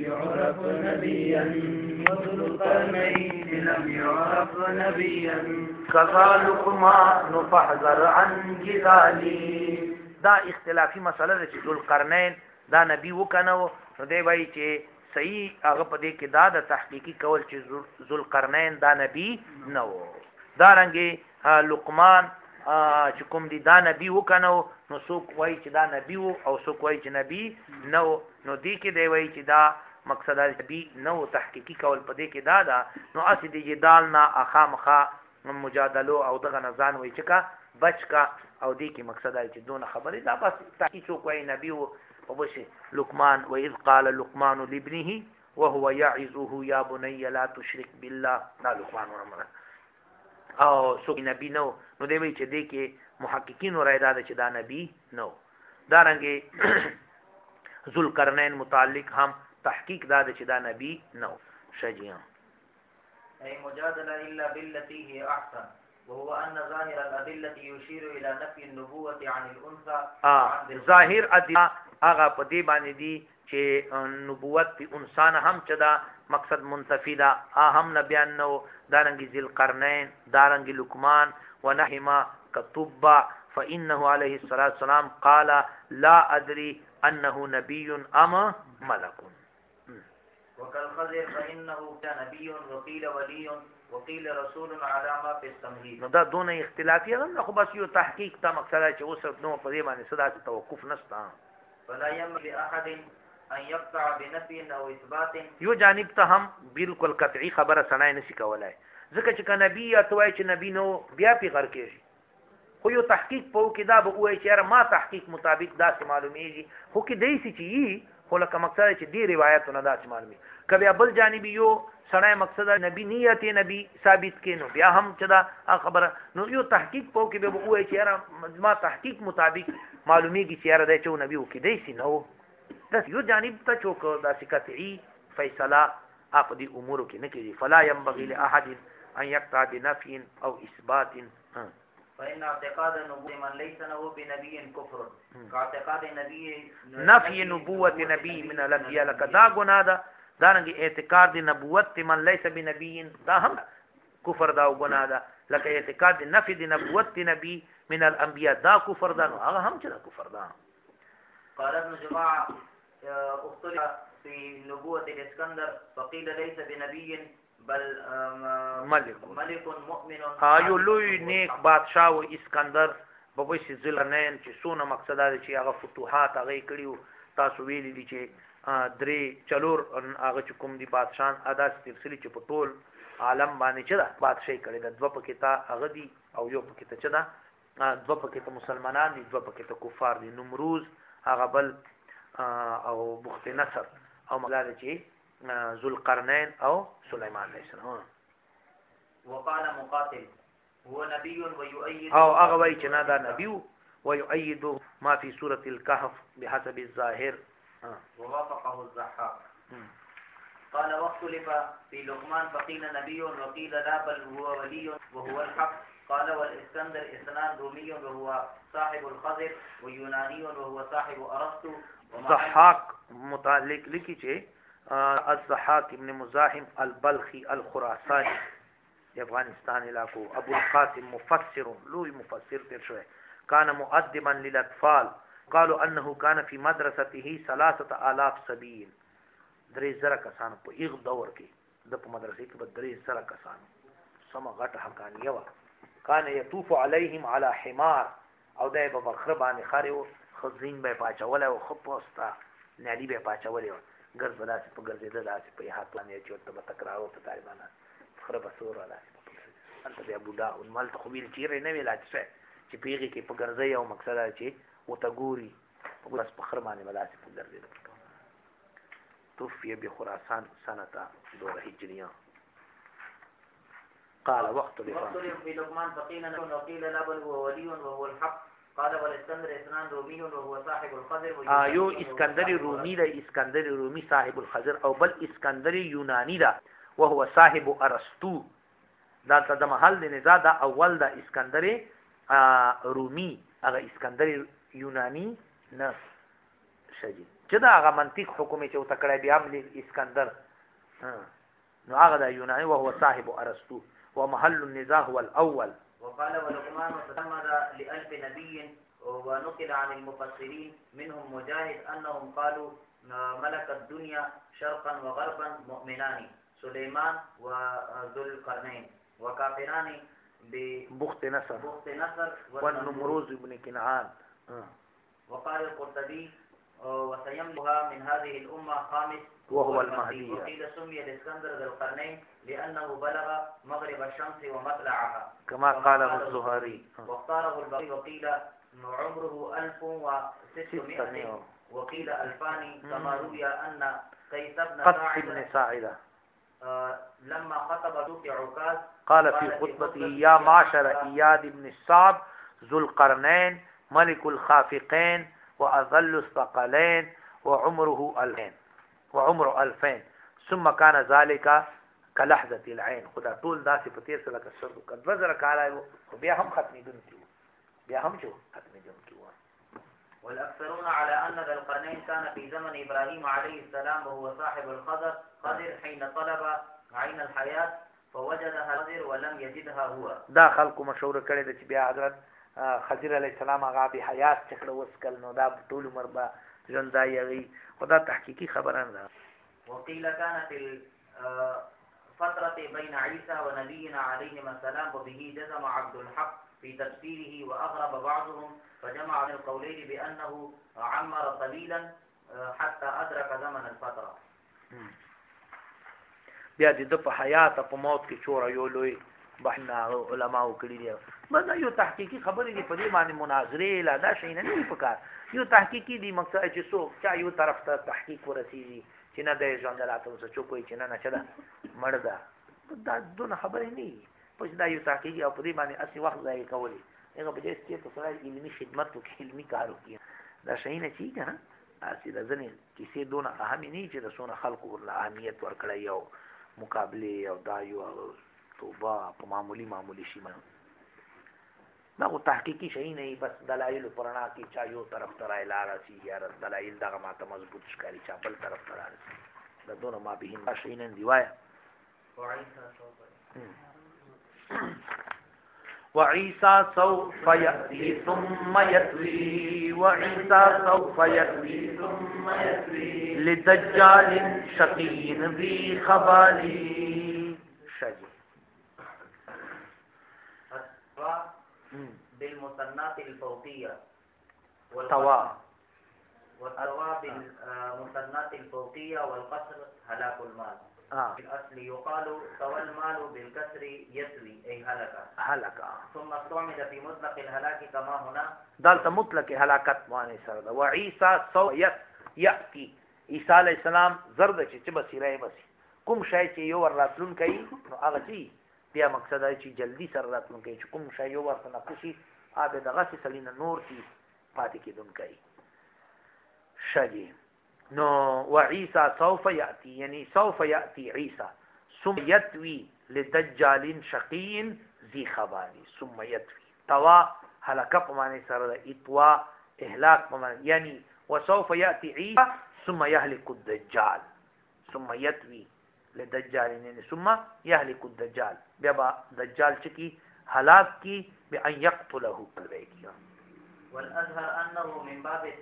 يعرف نبيا وذو القرنين لم يعرف نبيا كذا لقمان فاحذر عن جدالي. دا اختلافي مسله ده چې ذو القرنین دا نبی وکنو نو دی وایي چې صحیح هغه په دې کې دا د تحقیقي کول چې ذو القرنین دا نبی نه و. دا رنګې لقمان چې کوم دی دا نبی وکنو نو څوک وایي چې دا نبی و او څوک وایي چې نبی نه و. نو دې کې دی وایي چې دا مقصد نبی نه و تحقیقي کول په دې کې دا ده نو اسی د جدال نه اخامخا مجادلو او دغه نزان وایي چې کا بچ کا او دې کې مقصد چې دونه خبرې دا بس تحقیق څوک وایي نبی و وبشي لقمان وإذ قال لقمان لابنه وهو يعظه يا بني لا تشرك بالله دا لقمان ورمره او سو نبی نو نو دی وی چې دی کې محققین رائے دا چې دا نبی نو. دا رنګه ذو القرنین متعلق هم تحقیق دا چې دا نبی نو. شجیان ای مجادله الا بالتي هي احسن وهو ان ظاهر الادله يشير الى نفي النبوه عن الانثى. ظاهر ادله هغه په دې باندې دي چې نبوت په انسان هم چدا مقصد منتفی دا هم نبیان نو. دارنګ ذل قرنین دارنګ لقمان ونحما کتبا فانه عليه الصلاه والسلام قال لا ادري انه نبي ام ملك. وكالخضر فانه كان نبي وقيل ولي وقيل رسول على ما في التمهيد. نو دا دونه اختلافي غن خو بس یو تحقیق تا مقصد چې اوس نو په دې باندې صدا توقف نشته. فلا ينبغي لأحد أن يقطع بنفي أو إثبات. یو جانب ته هم بالکل قطعی خبره سنای نشي کولای ځکه چې نبی اتوای چې نبی نو بیا پیغور کېږي خو یو تحقیق په کې دا به وایي چې ما تحقیق مطابق دا څه معلومیږي خو کې دای سي چې خو لکه مقصد چې دی روایتونه دا څه معلومي کبه بل جانبي یو سنای مقصد نبی نیت نبی ثابت کینو بیا هم چې دا خبره نو یو تحقیق په کې به وایي چې ما تحقیق مطابق معلومیږي چې دا چې نبی وکي دی سي نو بس یو جانب ته چوک دا قطعی فیصله اپ دي امور کې نه کیږي. فلا ينبغي لاحد ان يقطع بنفي او اثبات. فإن اعتقاد نبوة من ليس له بنبي كفر كاعتقاد نفي نبوة نبي من الانبياء لك دا گناه ده. دارنګ اعتقاد نبوت من ليس بنبي دا هم کفر دا او گناه ده. لکه اعتقاد نفي د نبوت نبي من الانبياء دا کفر ده نو هغه هم چې کفر ده. قال ابن جماعة اختلف في نبوة الاسكندر فقيل ليس بنبي بل ملك مؤمن. یو لوی نیک بادشاہ و اسکندر بوبش ذلنین چې سونه مقصد دا چې هغه فتوحات هغه کړیو تاسو ویلي دي چې درې چلور هغه چې کوم دي بادشاہان ادا تفصیلی چې په ټول عالم باندې چې دا بادشاہي کړی د دوه پکې تا هغه دي او یو پکې ته چې دا دوه پکې ته مسلمانان دي دوه پکې ته کفار دي. نمروز هغه بل او بخت نصر او مغلاد چې ذو القرنین او سليمان علیه السلام. وقال مقاتل هو نبي ويؤيد او هغه وایي چې نه دا نبی ويؤيد ما في سوره الكهف بحسب الظاهر. ووافقه الضحاك. قال واختلف في لقمان فقيل نبي وقيل لا بل هو ولي وهو الحق. قال والاسكندر اثنان رومي وهو صاحب الخضر ويوناني وهو صاحب ارسطو. ضحاك متعلق لکی چې الضحاك ابن مزاحم البلخي الخراساني د افغانستان علاقو ابو القاسم مفسر لوی مفسر تر شوی كان مؤدبا للاطفال قالوا انه كان في مدرسته 3000 سبيل. درې زره کسان په یو دور کې د په مدرسې کې به درې زره کسان سم غټه حقانیه و. كان يطوف عليهم على حمار او دای په بخره باندې خارو خزین به پاچوله او خپوستا نالي به پاچوله ګرځ ولاسي په ګرځیدل داسې په هات باندې چې ته تکرارو ته طالبانه خره بسور ولا انت بیا بوډا او مال ته خو ویل چیرې نه ویل چې پیږي کې په ګرځي او مقصد چې وتګوري په بس په خره باندې ولاسي په ګرځیدل. توفي بخراسان سنة 2 هجرية. قال واختلف في لقمان فقيل وقيل لا بل هو ولي وهو الحق. قال والاسكندر اثنان رومي وهو صاحب الخضر. يو اسكندر رومي ده اسكندر رومي صاحب الخضر او بل اسكندر يوناني ده وهو صاحب ارسطو. دا د محل د نزا دا اول دا اسکندر رومي هغه اسکندر یونانی نه شجی چې چې دا هغه منطق حکم چې وتکړه بیا عمل اسکندر نو هغه د یوناني وهو صاحب ارسطو ومحل النزاع هو الاول. وقال ولقمان تتمد لألف نبي ونقل عن المفسرين منهم مجاهد أنهم قالوا ملك الدنيا شرقا وغربا مؤمنان سليمان وذو القرنين وكافران بخت نصر والنمروز بن كنعان. وقال القرطبي وسيملها من هذه الأمة خامس وهو المهدي. وقيل سمي الإسكندر ذو القرنين لأنه بلغ مغرب الشمس ومطلعها كما قاله الزهري. واختاره البقي وقيل عمره 1600 وقيل 2000 كما روي أن قيس بن ساعدة لما خطب سوق عكاظ قال في خطبته يا معشر إياد بن الصعب ذو القرنين ملك الخافقين وأذل الثقلين وعمره 2000 ثم كان ذلك كلحظة العين. خدا طول داسې په تیر سره کسر وکړ 2000 کال بیا هم ختمي دن کیو بیا هم جو ختمي دن کیو. والأكثرون على أن ذا القرنين كان في زمن إبراهيم عليه السلام وهو صاحب الخضر حين طلب عين الحياة فوجدها خضر ولم يجدها هو. دا خلکو مشوره کړی د چې بیا حضرت خضر علیه السلام هغه به حیات چکړه وسکل نو دا ټول عمر به ژوندای وي. خدا تحقیقی خبره نه. وقيل كانت الفترة بين عيسى ونبينا عليهما السلام وبه جزم عبد الحق في تفسيره وأغرب بعضهم فجمع بين القولين بأنه عمر طويلا حتى أدرك زمن الفترة. بیا د په حیات په موت کې چوره یو لوی بحنا علماء کړی دی. مدا یو تحقیقی خبرې دی په دې باندې مناظره لا دا شي نه پکار. یو تحقیقی دی مقصد چې څوک چا یو طرف ته تحقیق ورسیږي چې نه د ژوندلاته اوس چوکوي چې نه چدا مړ ده دا دونه خبرې نه پس دا یو تحقیقی او په دې باندې اصلي وخت ځای کولی هغه به دې چې په سره علمي خدمت او علمي کار وکړي دا شي نه چی کنه اسی د ځنې کیسې دونه اهم نه چې د سونه خلکو ورله اهمیت ورکړی یو مقابله او دا یو توبه په معمولی شي مانه دا او تحقیقی شي نه بس دلایل پرانا کې چا یو طرف ترای لاره سي یا دلایل دغه ماته مضبوط ښکاری چا بل طرف ترای دا دونه ما به هند شي نه دیوایا. وعيسى سوف يأتي ثم يتوي وعيسى سوف يأتي ثم يتوي لدجال شقي ذي خبال شجي. بالمثنات الفوقية توا بالمثنات الفوقية والقصر هلاك المال. في الأصل يقال سوى المال بالكسر يسوي أي هلك ثم استعمل في مطلق الهلاك كما هنا دالت مطلق هلاكت معنی سره ده. وعيسى سو يأتي عيسى عليه السلام زرد چې بصیره بس کوم شای چې یو وراتلون کوي نو هغه چې بیا مقصد دی چې جلدی سره راتلون کوي چې کوم شای یو ورته نقشي آب دغه سلینه نور کی پاتې کیدون کوي شجی. نو وعيسى سوف يأتي يعني سوف يأتي عيسى ثم يتوي لدجال شقي ذي خبال. ثم يتوي توا هلاك بمعنى سره اتوا اهلاك بمعنى يعني وسوف يأتي عيسى ثم يهلك الدجال ثم يتوي لدجال يعني ثم يهلك الدجال بيبا دجال چکی هلاك کی بأن يقتله البيت. والأظهر أنه من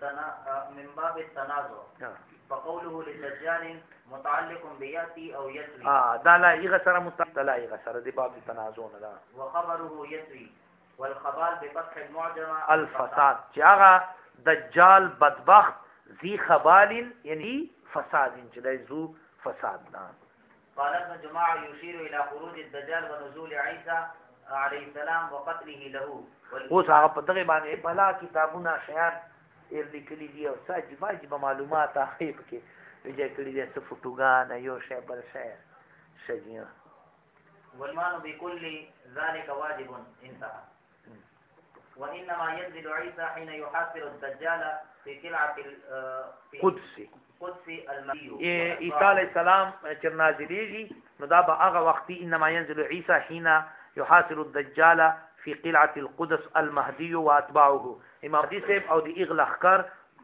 باب التنازع فقوله للدجال متعلق بيأتي أو يتوي دا لا يغسر متعلق يغسر دي باب التنازع لا. وخبره يتوي والخبال بفتح المعجمة الفساد جاء دجال بدبخت ذي خبال يعني فساد جدا ذو فساد. قال ابن جماعة يشير إلى خروج الدجال ونزول عيسى عليه السلام وقتله له. اوس هغه په دغه باندې بلا کتابونه شیان لیکلي دي او واجب معلومات هغه کې وجه کړی دي څه فوټوګان یو شی بل شی شجیه. والمان بكل ذلك واجب انتهى. وإنما ينزل عيسى حين يحاصر الدجال في قلعة قدس المهدي. عيسى عليه السلام چې نازلېږي نو دا به هغه وخت انما ينزل عيسى حين يحاصر الدجال في قلعة القدس المهدي واتباعه. امام دي صاحب او دي اغلخکر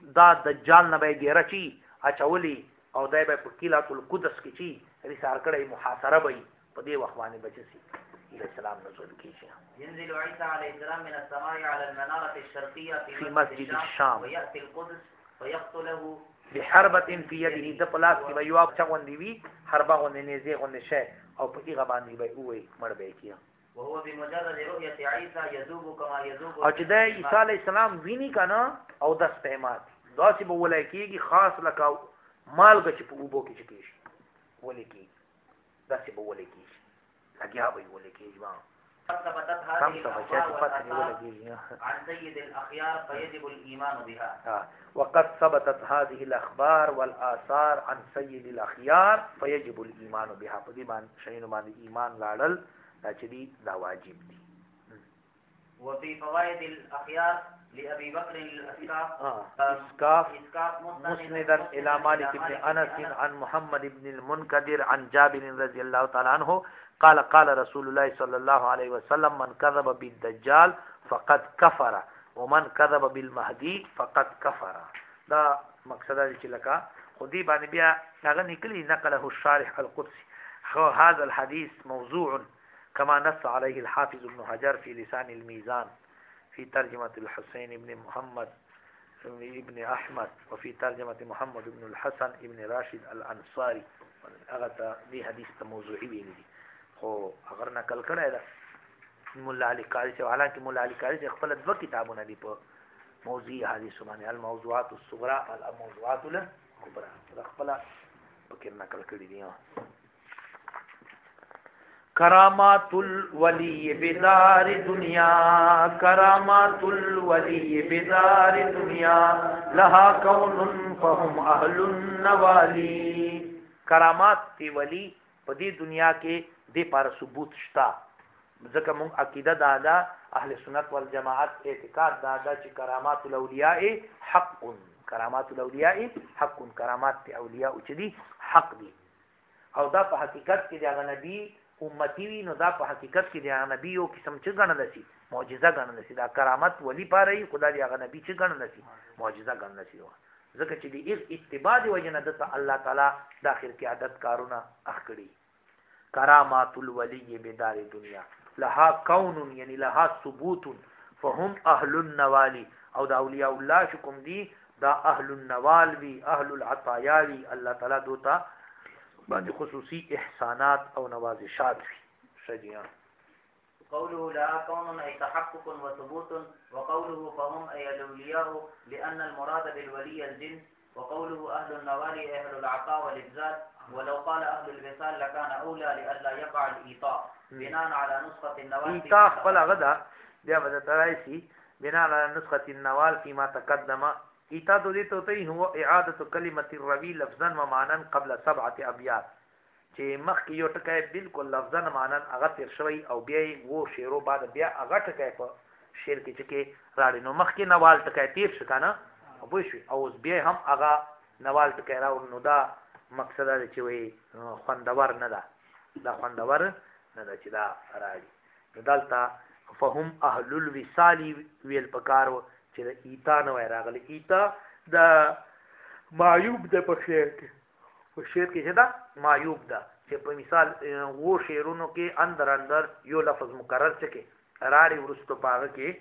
دا دجال نه به ګیره چی اچولی او دای به په قلعه القدس کې چی رسار کړي محاصره وي په دې وخت باندې بچسي علیہ السلام نزول کیږي. ينزل عيسى عليه السلام من السماء على المنارة الشرقية في مسجد الشام ويأتي القدس فيقتله بحربة في يده د پلاس کې به یو اپ چغوندې وي حربه غوندې نيزه غوندې شي او په هغه باندې به وې مړ به کیه. وهو بمجرد رؤية عيسى يذوب كما يذوب. او چې د عیسی علیہ السلام ویني کنه او د استعمال داسې به ولای کیږي خاص لکه مالګه چې په اوبو کې چکیږي ولې کیږي داسې به ولې کیږي لګیا به ولې کیږي ما ثبتت هذه الأخبار عن سيد الأخيار فيجب الإيمان بها. وقد ثبتت هذه الأخبار والآثار عن سيد الأخيار فيجب الإيمان بها. په دې باندې شینو باندې ایمان لاړل دا چې دی دا واجب دي. وفي فوائد الأخيار لأبي بكر الإسكاف مسندا إلى مالك بن أنس عن محمد بن المنكدر عن جابر رضي الله تعالى عنه قال قال رسول الله صلى الله عليه وسلم من كذب بالدجال فقد كفر ومن كذب بالمهدي فقد كفر. دا مقصد دی چې لکه خودی باندې بیا هغه نکلی نقله الشارح القدسي. هذا الحديث موضوع كما نص عليه الحافظ ابن حجر في لسان الميزان في ترجمة الحسين بن محمد ابن أحمد وفي ترجمة محمد بن الحسن ابن راشد الأنصاري. هغه دې حدیث ته موضوعي ویلي دي خو اگر نقل کړی دا مولا علي قاري چې حالانکه مولا علي قاري خپل دوه کتابونه دي په موضوعي حدیث باندې الموضوعات الصغرى والموضوعات الكبرى خپل پکې نقل کړی دي. کرامات الولی بدار دنیا کرامات الولی بدار دنیا لها کون فهم اهل النوالی. کرامات تی ولی په دې دنیا کې د پر ثبوت شتا ځکه مونږ عقیده دا اهل سنت والجماعت اعتقاد دا چې کرامات الاولیاء حق کرامات الاولیاء حق کرامات تی اولیاء چې دي حق دي او دا په حقیقت کې د نبی امتی وی نو دا په حقیقت کې د نبی یو قسم چې ګڼل شي معجزه ګڼل شي. دا کرامت ولی پاره خدای دی هغه نبی چې ګڼل شي معجزه ګڼل شي ځکه چې د اتباع دی وجنه د الله تعالی د اخر کې عادت کارونه اخکړي. کرامات الولی بدار دنیا لها کون یعنی لها ثبوت فهم اهل النوالی او دا اولیاء الله شکم دی دا اهل النوال وی اهل العطایا وی الله تعالی دوتا باندې خصوصي احسانات او نوازشات وی شجیان. قوله لا كون أي تحقق وثبوت وقوله فهم أي الأولياء لأن المراد بالولي الجنس وقوله أهل النوال أهل العطاء والإبزال ولو قال أهل الوصال لكان أولى لئلا يقع الإيطاء بناء على نسخة النوال. إيطاء فلا غدا بیا بدا ترائسی بناء على نسخة النوال فيما تقدم. ایتا تو دیتا ہوتا ہی هو اعادت کلمت الروی لفظا و معنی قبل 7 ابیات چې مخکې یو ټکی بالکل لفظا معنی هغه تیر شوی او بیا وو شعرو بعد بیا هغه ټکی په شعر کې چې راړي نو مخکې نوال ټکی تیر شو کنه او شو او بیا هم هغه نوال ټکی راو نو دا مقصد دی چې وي خوندور نه ده دا خوندور نه ده چې دا راړي. دلته فهم اهل الوصال ویل پکارو چې د ایتا نه وای راغلی. ایتا د معیوب د په شعر کې چې دا معیوب ده چې په مثال وو شعرونو کې اندر یو لفظ مکرر چکه راړي ورستو پاغه کې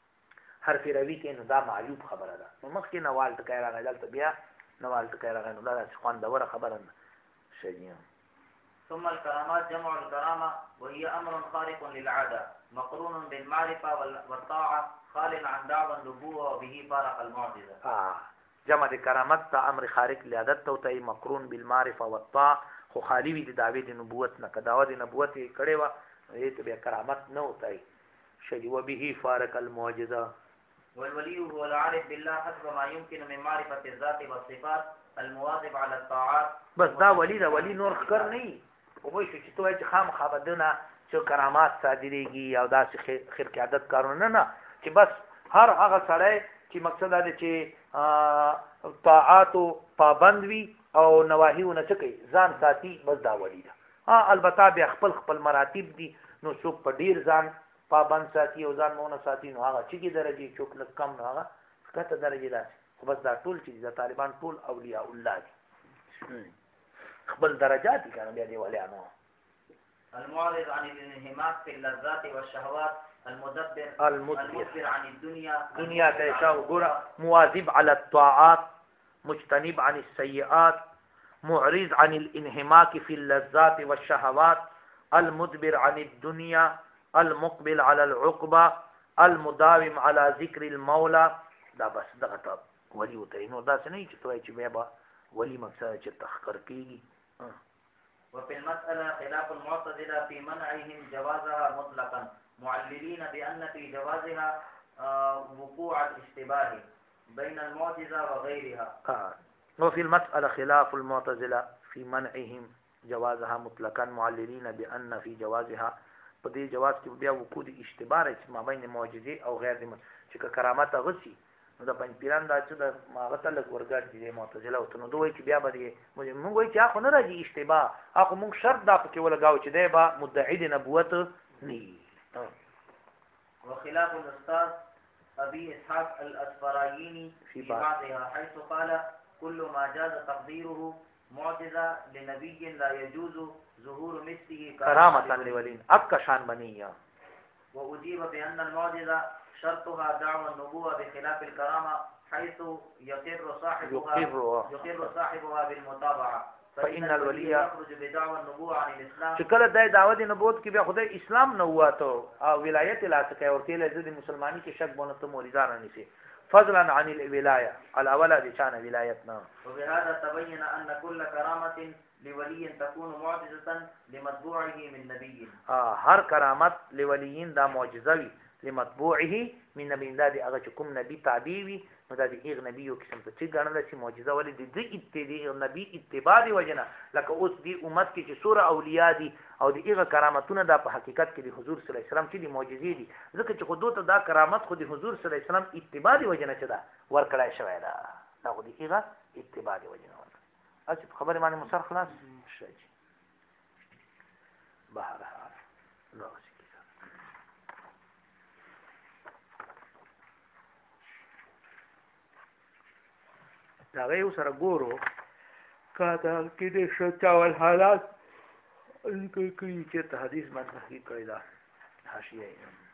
حرف روي کې نو دا معیوب خبره ده. نو مخکې نوال ټکی راغلی دلته بیا نوال ټکی راغلی نو دا خوندوره خبره ده شجیان. ثم الكرامات جمع الكرامة وهي أمر خارق للعادة مقرون بالمعرفة والطاعة خال عن دعوى النبوة وبه فارق المعجزة. جمع د کرامت ته امر خارق لعادت ته وتای مقرون بالمعرفة والطاعة خو خالی وي د دعوی د نبوت نه کداوه د نبوت کړي وا دې ته بیا کرامت نه وتای شجی وبه فارق المعجزة. والولي هو العارف بالله حسب ما يمكن من معرفة الذات والصفات المواظب على الطاعات. بس دا ولی دا ولی نور خکر نه او وای چې توای چې خام خابدونه چې کرامات صادریږي او دا خیر کې عادت کارونه نه چې بس هر هغه سړی چې مقصد دا چې طاعات پابند وي او نواهیونه چکی ځان ساتي بس دا ولی ده. البته بیا خپل مراتب دي نو څوک په ډیر ځان پابند ساتي او ځان مونږ ساتي نو هغه چې کی درجه چوک لږ کم نه هغه کته درجه ده خو بس دا ټول چې د طالبان ټول اولیاء الله دي خپل درجات دي کنه بیا دی ولیانو المعرض عن الانهماك في اللذات والشهوات المدبر عن الدنيا تشاو غورا مواظب على الطاعات مجتنب عن السيئات معرض عن الانهماك في اللذات والشهوات المدبر عن الدنيا المقبل على العقبة المداوم على ذكر المولى دا بس دغه ته ولی وته نو دا څه نه چې توای چې بیا به ولی مقصد چې تخکر کیږي. وفي المسألة خلاف المعتزلة في منعهم جوازها مطلقا معللين بأن في جوازها وقوع الاشتباه بين المعجزة وغيرها. وفي المسألة خلاف المعتزلة في منعهم جوازها مطلقا معللين بأن في جوازها په دې جواز کې بیا وقوع اشتباه چې ما بین معجزه او غیر دې چې کرامت غسی نو د پنځ پیران دا چې د ماغه تل ورګر دي معتزله او ته نو دوی چې بیا به موږ وایي چې اخو نه راځي اشتباه اخو موږ شرط دا پکې ولګاو چې دی با مدعی د نبوت نه. وخلاف الاستاذ ابي اسحاق الاسفرايني في بعضها حيث قال كل ما جاز تقديره معجزه لنبي لا يجوز ظهور مثله كرامه لولي اكشان بنيه. واجيب بان المعجزه شرطها دعوى النبوة بخلاف الكرامة حيث يقر صاحبها بالمتابعة فإن الولي يخرج بدعوى النبوة عن الإسلام. شکل دای دعوت نبوت کې بیا خدای اسلام نه هواته او ولایت لا سکه ورته له دې مسلمانی کې شک بونه ته موریدان نه سي فضلا عن الولايه الاولى دي شان ولایتنا. وبهذا تبين أن كل كرامة لولي تكون معجزة لمتبوعه من نبي. هر کرامت لوليين دا معجزوي لمتبوعه من نبي دا هغه چې کوم نبی تابع وي نو دا د هغه نبی یو قسم ته چې ګڼل شي معجزه ولې د دې نبی اتباع دی وجنه لکه اوس دی امت کې چې سوره اولیاء دي او د هغه کرامتونه دا په حقیقت کې د حضور صلی الله علیه وسلم چې د معجزې دي ځکه چې خود ته دا کرامت خو د حضور صلی الله علیه وسلم اتباع دی وجنه چې دا ورکړای شوی دا خو د هغه اتباع دی وجنه اصل خبره معنی مسر خلاص شي بهر حال دا غيو سره ګورو کاته کې د شتاول حالات کوي چې ته حدیث باندې تحقیق کړی دا حاشیه